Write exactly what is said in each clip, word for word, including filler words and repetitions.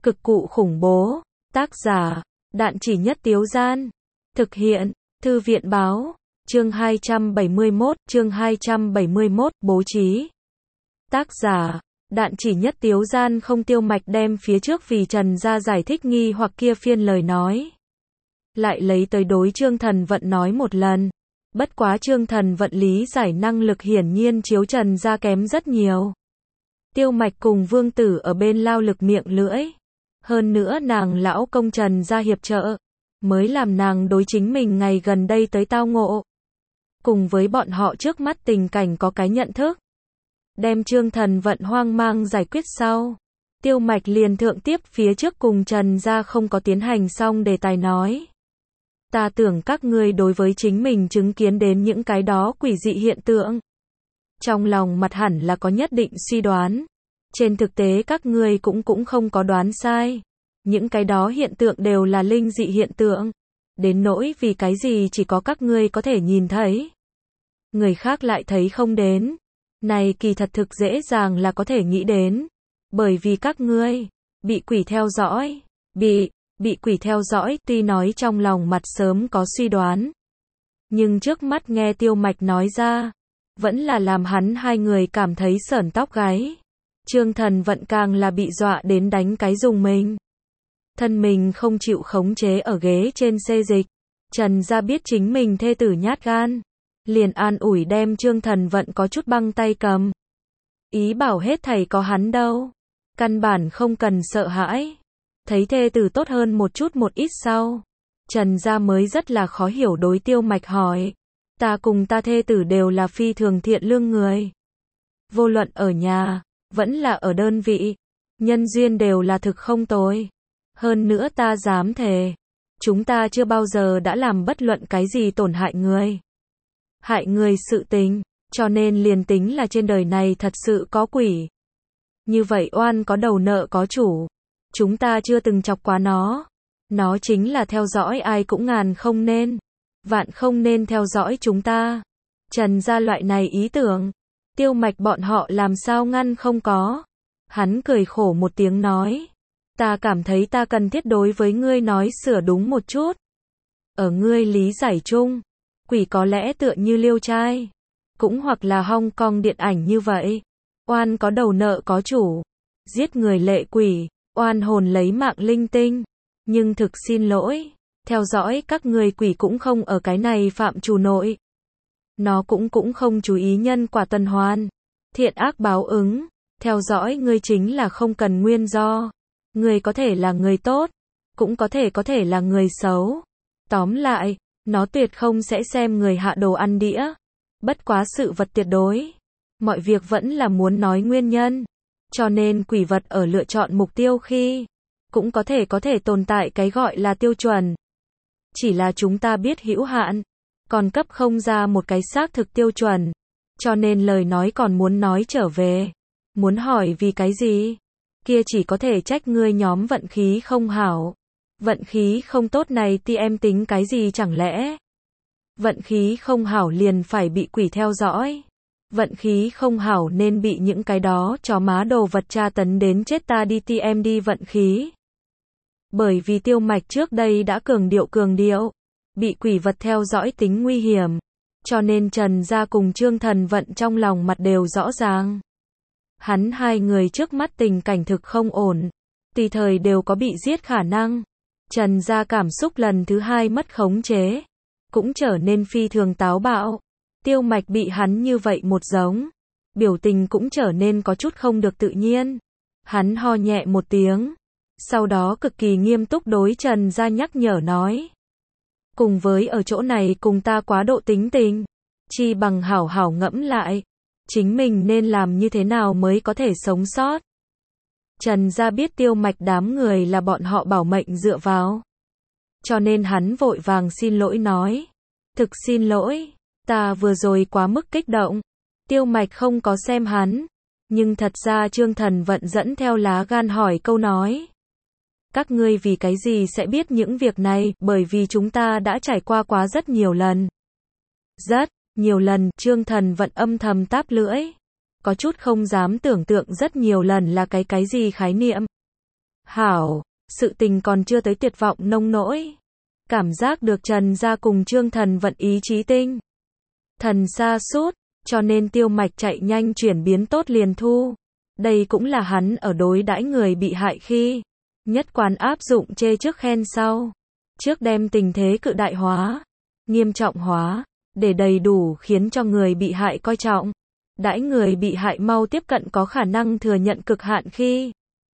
Cực cụ khủng bố. Tác giả, Đạn Chỉ Nhất Tiếu Gian. Thực hiện, Thư viện Báo. Chương hai trăm bảy mươi mốt, chương hai trăm bảy mươi mốt, bố trí. Tác giả, Đạn Chỉ Nhất Tiếu Gian. Không. Tiêu Mạch đem phía trước vì Trần gia giải thích nghi hoặc kia phiên lời nói, lại lấy tới đối Trương Thần Vận nói một lần. Bất quá Trương Thần Vận lý giải năng lực hiển nhiên chiếu Trần gia kém rất nhiều. Tiêu Mạch cùng Vương Tử ở bên lao lực miệng lưỡi. Hơn nữa nàng lão công Trần gia hiệp trợ, mới làm nàng đối chính mình ngày gần đây tới tao ngộ, cùng với bọn họ trước mắt tình cảnh có cái nhận thức. Đem Trương Thần Vận hoang mang giải quyết sau, Tiêu Mạch liền thượng tiếp phía trước cùng Trần gia không có tiến hành xong đề tài nói. Ta tưởng các ngươi đối với chính mình chứng kiến đến những cái đó quỷ dị hiện tượng, trong lòng mặt hẳn là có nhất định suy đoán. Trên thực tế các ngươi cũng cũng không có đoán sai. Những cái đó hiện tượng đều là linh dị hiện tượng. Đến nỗi vì cái gì chỉ có các ngươi có thể nhìn thấy, người khác lại thấy không đến. Này kỳ thật thực dễ dàng là có thể nghĩ đến. Bởi vì các ngươi bị quỷ theo dõi. Bị, bị quỷ theo dõi tuy nói trong lòng mặt sớm có suy đoán, nhưng trước mắt nghe Tiêu Mạch nói ra, vẫn là làm hắn hai người cảm thấy sởn tóc gáy. Trương Thần Vận càng là bị dọa đến đánh cái dùng mình. Thân mình không chịu khống chế ở ghế trên xê dịch. Trần gia biết chính mình thê tử nhát gan, liền an ủi đem Trương Thần Vận có chút băng tay cầm. Ý bảo hết thảy có hắn đâu. Căn bản không cần sợ hãi. Thấy thê tử tốt hơn một chút một ít sau, Trần gia mới rất là khó hiểu đối Tiêu Mạch hỏi. Ta cùng ta thê tử đều là phi thường thiện lương người. Vô luận ở nhà, vẫn là ở đơn vị, nhân duyên đều là thực không tồi. Hơn nữa ta dám thề, chúng ta chưa bao giờ đã làm bất luận cái gì tổn hại người, hại người sự tình, cho nên liền tính là trên đời này thật sự có quỷ, như vậy oan có đầu nợ có chủ, chúng ta chưa từng chọc quá nó. Nó chính là theo dõi ai cũng ngàn không nên, vạn không nên theo dõi chúng ta. Trần gia loại này ý tưởng, Tiêu Mạch bọn họ làm sao ngăn không có. Hắn cười khổ một tiếng nói. Ta cảm thấy ta cần thiết đối với ngươi nói sửa đúng một chút. Ở ngươi lý giải chung, quỷ có lẽ tựa như liêu trai, cũng hoặc là Hong Kong điện ảnh như vậy. Oan có đầu nợ có chủ, giết người lệ quỷ, oan hồn lấy mạng linh tinh. Nhưng thực xin lỗi, theo dõi các ngươi quỷ cũng không ở cái này phạm trù nội. Nó cũng cũng không chú ý nhân quả tuần hoàn, thiện ác báo ứng. Theo dõi ngươi chính là không cần nguyên do. Ngươi có thể là người tốt, cũng có thể có thể là người xấu. Tóm lại, nó tuyệt không sẽ xem người hạ đồ ăn đĩa. Bất quá sự vật tuyệt đối, mọi việc vẫn là muốn nói nguyên nhân. Cho nên quỷ vật ở lựa chọn mục tiêu khi, cũng có thể có thể tồn tại cái gọi là tiêu chuẩn. Chỉ là chúng ta biết hữu hạn, còn cấp không ra một cái xác thực tiêu chuẩn. Cho nên lời nói còn muốn nói trở về. Muốn hỏi vì cái gì? Kia chỉ có thể trách ngươi nhóm vận khí không hảo. Vận khí không tốt này thì em tính cái gì chẳng lẽ? Vận khí không hảo liền phải bị quỷ theo dõi. Vận khí không hảo nên bị những cái đó chó má đồ vật tra tấn đến chết ta đi thì em đi vận khí. Bởi vì Tiêu Mạch trước đây đã cường điệu cường điệu, bị quỷ vật theo dõi tính nguy hiểm. Cho nên Trần gia cùng Trương Thần Vận trong lòng mặt đều rõ ràng. Hắn hai người trước mắt tình cảnh thực không ổn, tùy thời đều có bị giết khả năng. Trần gia cảm xúc lần thứ hai mất khống chế, cũng trở nên phi thường táo bạo. Tiêu Mạch bị hắn như vậy một giống, biểu tình cũng trở nên có chút không được tự nhiên. Hắn ho nhẹ một tiếng, sau đó cực kỳ nghiêm túc đối Trần gia nhắc nhở nói. Cùng với ở chỗ này cùng ta quá độ tính tình, chi bằng hảo hảo ngẫm lại, chính mình nên làm như thế nào mới có thể sống sót. Trần gia biết Tiêu Mạch đám người là bọn họ bảo mệnh dựa vào, cho nên hắn vội vàng xin lỗi nói. Thực xin lỗi, ta vừa rồi quá mức kích động. Tiêu Mạch không có xem hắn, nhưng thật ra Trương Thần Vận dẫn theo lá gan hỏi câu nói. Các ngươi vì cái gì sẽ biết những việc này? Bởi vì chúng ta đã trải qua quá rất nhiều lần. Rất nhiều lần. Trương Thần Vận âm thầm táp lưỡi, có chút không dám tưởng tượng rất nhiều lần là cái cái gì khái niệm. Hảo, sự tình còn chưa tới tuyệt vọng nông nỗi. Cảm giác được Trần gia cùng Trương Thần vận ý chí tinh thần sa sút, cho nên Tiêu Mạch chạy nhanh chuyển biến tốt liền thu. Đây cũng là hắn ở đối đãi người bị hại khi nhất quán áp dụng chê trước khen sau. Trước đem tình thế cự đại hóa, nghiêm trọng hóa, để đầy đủ khiến cho người bị hại coi trọng. Đãi người bị hại mau tiếp cận có khả năng thừa nhận cực hạn khi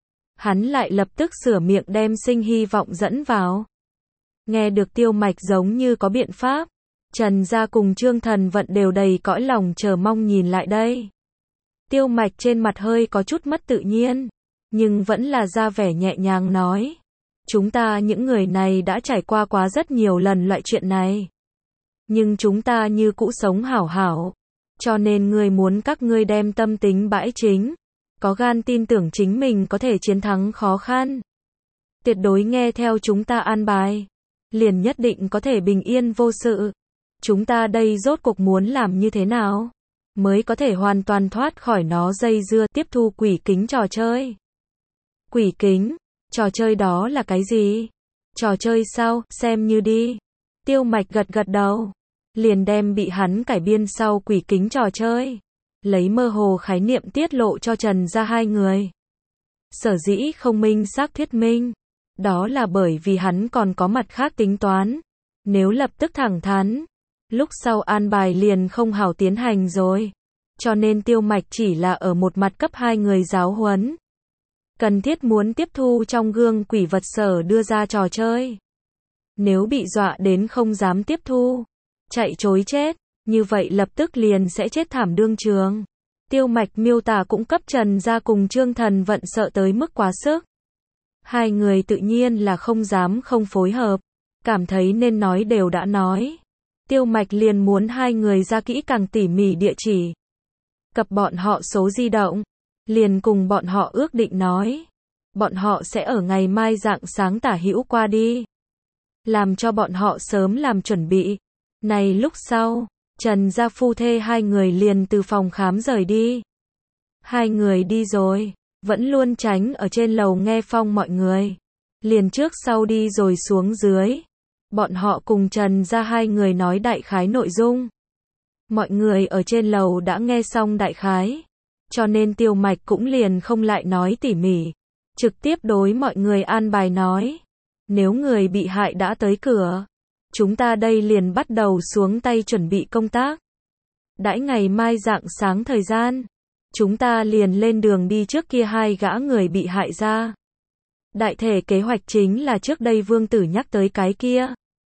hắn lại lập tức sửa miệng đem sinh hy vọng dẫn vào. Nghe được Tiêu Mạch giống như có biện pháp, Trần gia cùng Trương Thần vận đều đầy cõi lòng chờ mong nhìn lại đây. Tiêu Mạch trên mặt hơi có chút mất tự nhiên, nhưng vẫn là ra vẻ nhẹ nhàng nói. Chúng ta những người này đã trải qua quá rất nhiều lần loại chuyện này. Nhưng chúng ta như cũ sống hảo hảo. Cho nên ngươi muốn các ngươi đem tâm tính bãi chính. Có gan tin tưởng chính mình có thể chiến thắng khó khăn. Tuyệt đối nghe theo chúng ta an bài. Liền nhất định có thể bình yên vô sự. Chúng ta đây rốt cuộc muốn làm như thế nào? Mới có thể hoàn toàn thoát khỏi nó dây dưa tiếp thu quỷ kính trò chơi. Quỷ kính, trò chơi đó là cái gì? Trò chơi sao, xem như đi. Tiêu Mạch gật gật đầu. Liền đem bị hắn cải biên sau quỷ kính trò chơi. Lấy mơ hồ khái niệm tiết lộ cho Trần gia hai người. Sở dĩ không minh xác thuyết minh. Đó là bởi vì hắn còn có mặt khác tính toán. Nếu lập tức thẳng thắn, lúc sau an bài liền không hảo tiến hành rồi. Cho nên Tiêu Mạch chỉ là ở một mặt cấp hai người giáo huấn. Cần thiết muốn tiếp thu trong gương quỷ vật sở đưa ra trò chơi. Nếu bị dọa đến không dám tiếp thu, chạy chối chết, như vậy lập tức liền sẽ chết thảm đương trường. Tiêu Mạch miêu tả cũng cấp Trần gia cùng Trương Thần vận sợ tới mức quá sức. Hai người tự nhiên là không dám không phối hợp, cảm thấy nên nói đều đã nói. Tiêu Mạch liền muốn hai người ra kỹ càng tỉ mỉ địa chỉ. Cập bọn họ số di động, liền cùng bọn họ ước định nói. Bọn họ sẽ ở ngày mai rạng sáng tả hữu qua đi. Làm cho bọn họ sớm làm chuẩn bị. Này lúc sau, Trần gia phu thê hai người liền từ phòng khám rời đi. Hai người đi rồi, vẫn luôn tránh ở trên lầu nghe phong mọi người. Liền trước sau đi rồi xuống dưới. Bọn họ cùng Trần gia hai người nói đại khái nội dung. Mọi người ở trên lầu đã nghe xong đại khái. Cho nên Tiêu Mạch cũng liền không lại nói tỉ mỉ. Trực tiếp đối mọi người an bài nói. Nếu người bị hại đã tới cửa, chúng ta đây liền bắt đầu xuống tay chuẩn bị công tác. Đãi ngày mai rạng sáng thời gian, chúng ta liền lên đường đi trước kia hai gã người bị hại ra. Đại thể kế hoạch chính là trước đây Vương Tử nhắc tới cái kia.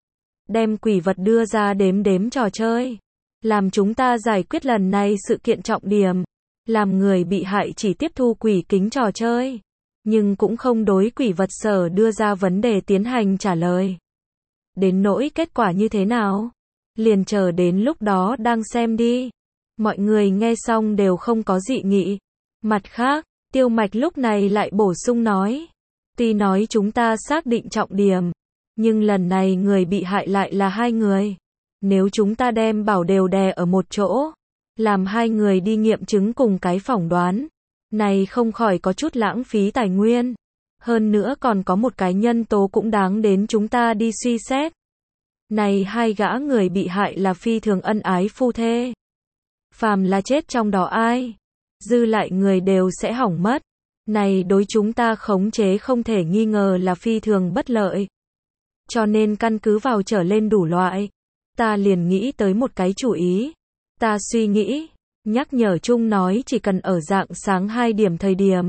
Đem quỷ vật đưa ra đếm đếm trò chơi. Làm chúng ta giải quyết lần này sự kiện trọng điểm. Làm người bị hại chỉ tiếp thu quỷ kính trò chơi. Nhưng cũng không đối quỷ vật sở đưa ra vấn đề tiến hành trả lời. Đến nỗi kết quả như thế nào? Liền chờ đến lúc đó đang xem đi. Mọi người nghe xong đều không có dị nghị. Mặt khác, Tiêu Mạch lúc này lại bổ sung nói. Tuy nói chúng ta xác định trọng điểm, nhưng lần này người bị hại lại là hai người. Nếu chúng ta đem bảo đều đè ở một chỗ, làm hai người đi nghiệm chứng cùng cái phỏng đoán, này không khỏi có chút lãng phí tài nguyên. Hơn nữa còn có một cái nhân tố cũng đáng đến chúng ta đi suy xét. Này hai gã người bị hại là phi thường ân ái phu thê. Phàm là chết trong đó ai, dư lại người đều sẽ hỏng mất. Này đối chúng ta khống chế không thể nghi ngờ là phi thường bất lợi. Cho nên căn cứ vào trở lên đủ loại, ta liền nghĩ tới một cái chủ ý. Ta suy nghĩ, nhắc nhở chung nói chỉ cần ở rạng sáng hai điểm thời điểm.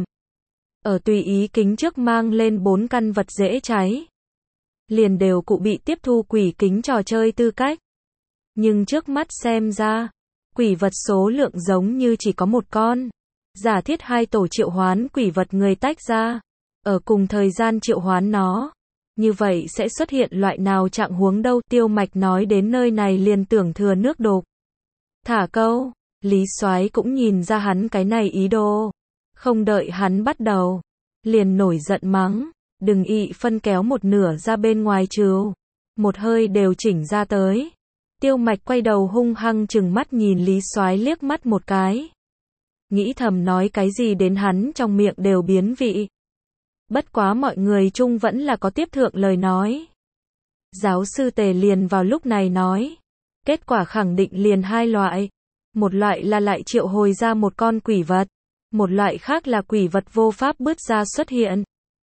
Ở tùy ý kính trước mang lên bốn căn vật dễ cháy. Liền đều cụ bị tiếp thu quỷ kính trò chơi tư cách. Nhưng trước mắt xem ra, quỷ vật số lượng giống như chỉ có một con. Giả thiết hai tổ triệu hoán quỷ vật người tách ra. Ở cùng thời gian triệu hoán nó. Như vậy sẽ xuất hiện loại nào trạng huống đâu? Tiêu Mạch nói đến nơi này liền tưởng thừa nước đục. Thả câu, Lý Soái cũng nhìn ra hắn cái này ý đồ. Không đợi hắn bắt đầu, liền nổi giận mắng. Đừng ị phân kéo một nửa ra bên ngoài trừ. Một hơi đều chỉnh ra tới. Tiêu Mạch quay đầu hung hăng chừng mắt nhìn Lý Soái liếc mắt một cái. Nghĩ thầm nói cái gì đến hắn trong miệng đều biến vị. Bất quá mọi người chung vẫn là có tiếp thượng lời nói. Giáo sư Tề liền vào lúc này nói. Kết quả khẳng định liền hai loại. Một loại là lại triệu hồi ra một con quỷ vật. Một loại khác là quỷ vật vô pháp bứt ra xuất hiện.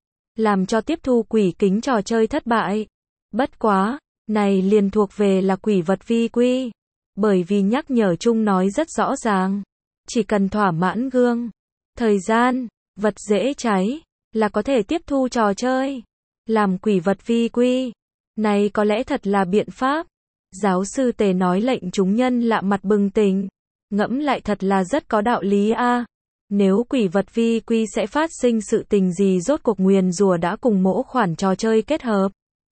Làm cho tiếp thu quỷ kính trò chơi thất bại. Bất quá, này liền thuộc về là quỷ vật vi quy. Bởi vì nhắc nhở chung nói rất rõ ràng. Chỉ cần thỏa mãn gương, thời gian, vật dễ cháy, là có thể tiếp thu trò chơi. Làm quỷ vật vi quy. Này có lẽ thật là biện pháp. Giáo sư Tề nói lệnh chúng nhân lạ mặt bừng tỉnh. Ngẫm lại thật là rất có đạo lý a. À. Nếu quỷ vật vi quy sẽ phát sinh sự tình gì rốt cuộc nguyền rủa đã cùng mỗi khoản trò chơi kết hợp.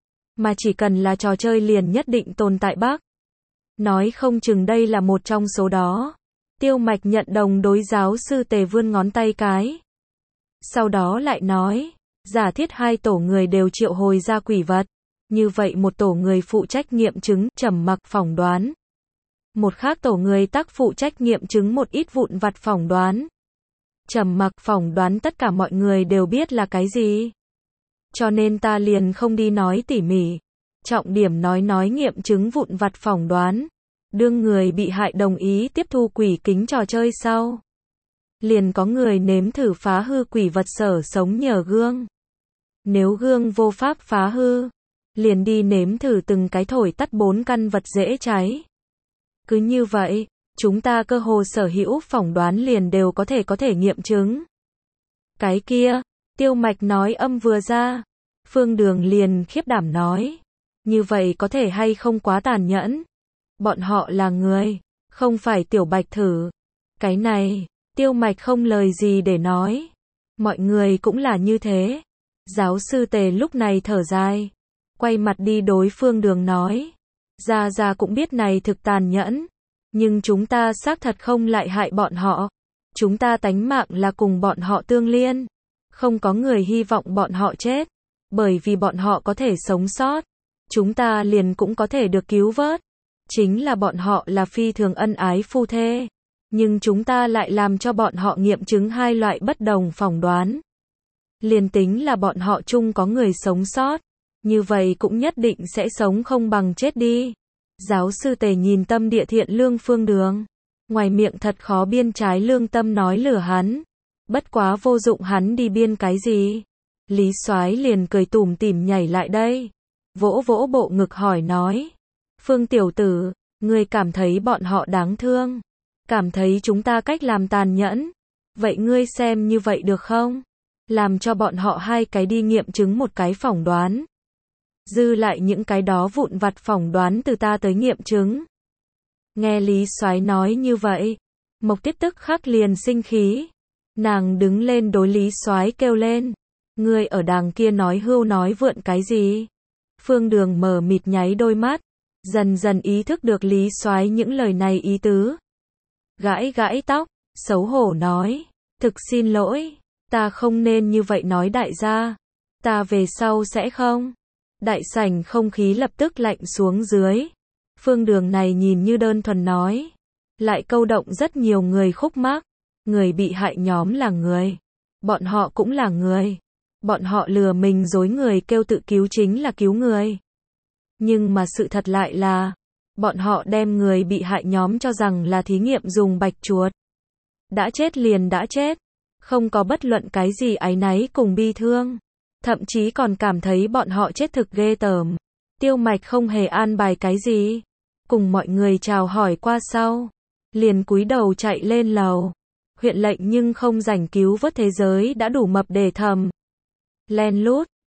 Mà chỉ cần là trò chơi liền nhất định tồn tại bác. Nói không chừng đây là một trong số đó. Tiêu Mạch nhận đồng đối giáo sư Tề vươn ngón tay cái. Sau đó lại nói, giả thiết hai tổ người đều triệu hồi ra quỷ vật. Như vậy một tổ người phụ trách nghiệm chứng, trầm mặc phỏng đoán. Một khác tổ người tác phụ trách nghiệm chứng một ít vụn vặt phỏng đoán. Trầm mặc phỏng đoán tất cả mọi người đều biết là cái gì. Cho nên ta liền không đi nói tỉ mỉ. Trọng điểm nói nói nghiệm chứng vụn vặt phỏng đoán. Đương người bị hại đồng ý tiếp thu quỷ kính trò chơi sau. Liền có người nếm thử phá hư quỷ vật sở sống nhờ gương. Nếu gương vô pháp phá hư, liền đi nếm thử từng cái thổi tắt bốn căn vật dễ cháy. Cứ như vậy, chúng ta cơ hồ sở hữu phỏng đoán liền đều có thể có thể nghiệm chứng. Cái kia, Tiêu Mạch nói âm vừa ra. Phương Đường liền khiếp đảm nói. Như vậy có thể hay không quá tàn nhẫn. Bọn họ là người, không phải tiểu bạch thử. Cái này, Tiêu Mạch không lời gì để nói. Mọi người cũng là như thế. Giáo sư Tề lúc này thở dài. Quay mặt đi đối Phương Đường nói. Gia Gia cũng biết này thực tàn nhẫn. Nhưng chúng ta xác thật không lại hại bọn họ. Chúng ta tánh mạng là cùng bọn họ tương liên. Không có người hy vọng bọn họ chết. Bởi vì bọn họ có thể sống sót. Chúng ta liền cũng có thể được cứu vớt. Chính là bọn họ là phi thường ân ái phu thê. Nhưng chúng ta lại làm cho bọn họ nghiệm chứng hai loại bất đồng phỏng đoán. Liền tính là bọn họ chung có người sống sót. Như vậy cũng nhất định sẽ sống không bằng chết đi. Giáo sư Tề nhìn tâm địa thiện lương Phương Đường. Ngoài miệng thật khó biên trái lương tâm nói lừa hắn. Bất quá vô dụng hắn đi biên cái gì. Lý Soái liền cười tủm tỉm nhảy lại đây. Vỗ vỗ bộ ngực hỏi nói. Phương tiểu tử, ngươi cảm thấy bọn họ đáng thương. Cảm thấy chúng ta cách làm tàn nhẫn. Vậy ngươi xem như vậy được không? Làm cho bọn họ hai cái đi nghiệm chứng một cái phỏng đoán. Dư lại những cái đó vụn vặt phỏng đoán từ ta tới nghiệm chứng. Nghe Lý Soái nói như vậy, Mộc Tiết tức khắc liền sinh khí. Nàng đứng lên đối Lý Soái kêu lên. Ngươi ở đàng kia nói hưu nói vượn cái gì? Phương Đường mờ mịt nháy đôi mắt. Dần dần ý thức được Lý Soái những lời này ý tứ. Gãi gãi tóc, xấu hổ nói. Thực xin lỗi, ta không nên như vậy nói đại gia. Ta về sau sẽ không. Đại sảnh không khí lập tức lạnh xuống dưới. Phương Đường này nhìn như đơn thuần nói. Lại câu động rất nhiều người khúc mắc. Người bị hại nhóm là người. Bọn họ cũng là người. Bọn họ lừa mình dối người kêu tự cứu chính là cứu người. Nhưng mà sự thật lại là, bọn họ đem người bị hại nhóm cho rằng là thí nghiệm dùng bạch chuột. Đã chết liền đã chết. Không có bất luận cái gì áy náy cùng bi thương. Thậm chí còn cảm thấy bọn họ chết thực ghê tởm. Tiêu Mạch không hề an bài cái gì. Cùng mọi người chào hỏi qua sau. Liền cúi đầu chạy lên lầu. Huyện lệnh nhưng không rảnh cứu vớt thế giới đã đủ mập để thầm. Len lút,